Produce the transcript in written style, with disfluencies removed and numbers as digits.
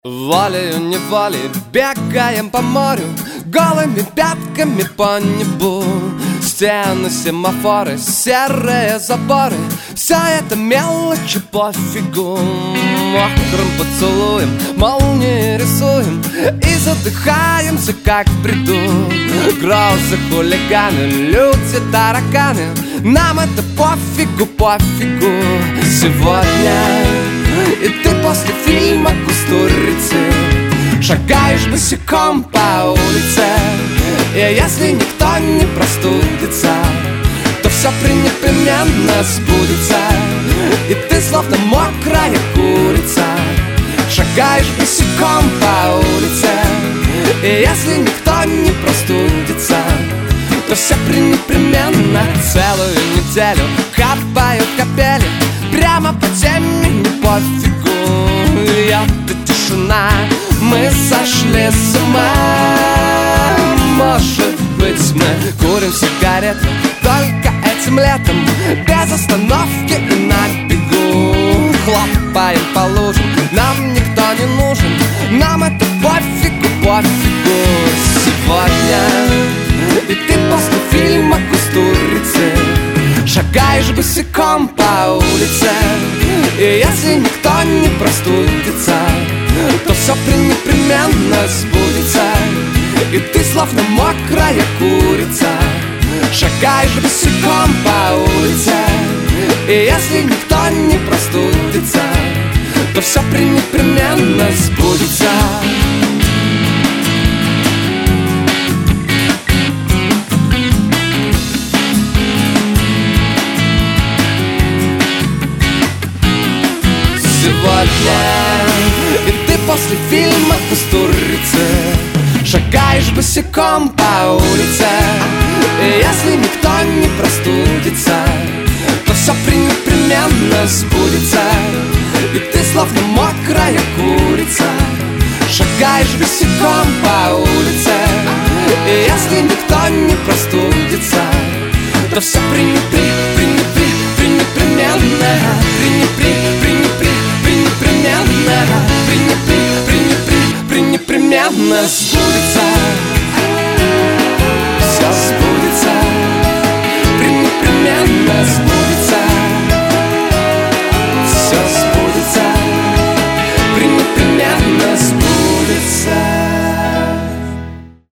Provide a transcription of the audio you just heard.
Волею-неволей бегаем по морю, голыми пятками по небу. Стены, семафоры, серые заборы, все это мелочи пофигу. Мокрым поцелуем молнии рисуем и задыхаемся, как в бреду. Грозы, хулиганы, люди, тараканы, нам это пофигу, пофигу. Сегодня и ты после фильма «Кустурицы» шагаешь босиком по улице. И если никто не простудится, то все непременно сбудется. И ты словно мокрая курица шагаешь босиком по улице. И если никто не простудится, то все непременно. Целую неделю капают капели прямо по теме, не пофигу. Это тишина, мы сошли с ума. Может быть, мы курим сигареты только этим летом, без остановки и на бегу. Хлопаем по лужам, нам никто не нужен, нам это пофигу, пофигу. Сегодня и ты после фильма «Кустурицы» шагаешь босиком по улице. И если никто не простудится, то все непременно сбудется. И ты словно мокрая курица шагаешь босиком по улице. И если никто не простудится, то все непременно сбудется. Сегодня и ты после фильма «Кустурицы» шагаешь босиком по улице. И если никто не простудится, то все непременно сбудется. И ты словно мокрая курица шагаешь босиком по улице. И если никто не простудится, то все непременно